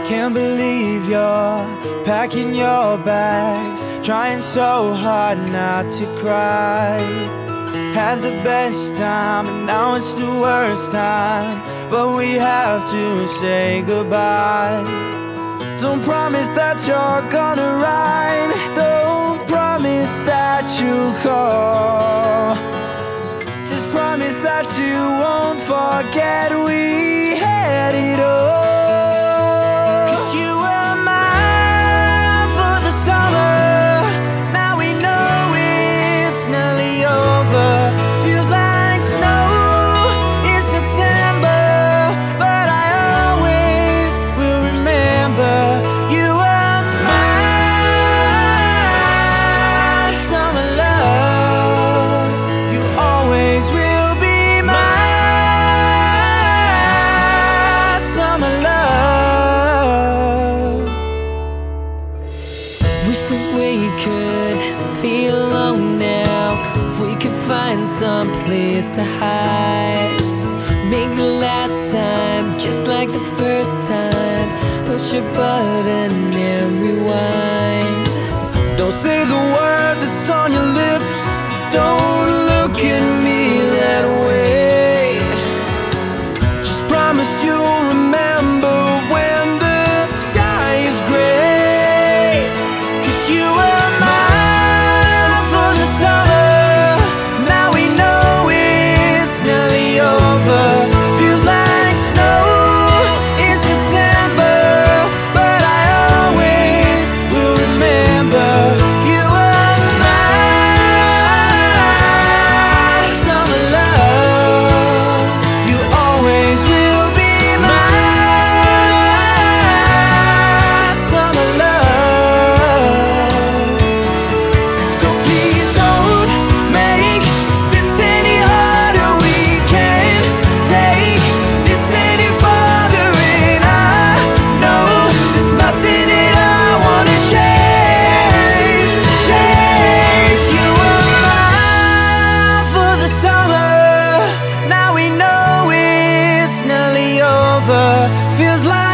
Can't believe you're packing your bags, trying so hard not to cry. Had the best time and now it's the worst time, but we have to say goodbye. Don't promise that you're gonna ride, don't promise that you'll call. Just promise that you won't forget we had it all. Wish that we could be alone now. We could find some place to hide. Make the last time just like the first time. Push a button and rewind. Don't say the word that's on your lips. Don't look at me that way. Just promise you'll remember when the sky is gray. 'Cause you were mine for the summer. Now we know it's nearly over. Feels like snow in September, but I always will remember. You were my summer love. You always will be my summer love. So please don't make this any harder. We can't take this any farther, and I know there's nothing that I wanna change. You were mine for the summer. Now we know it's nearly over. Feels like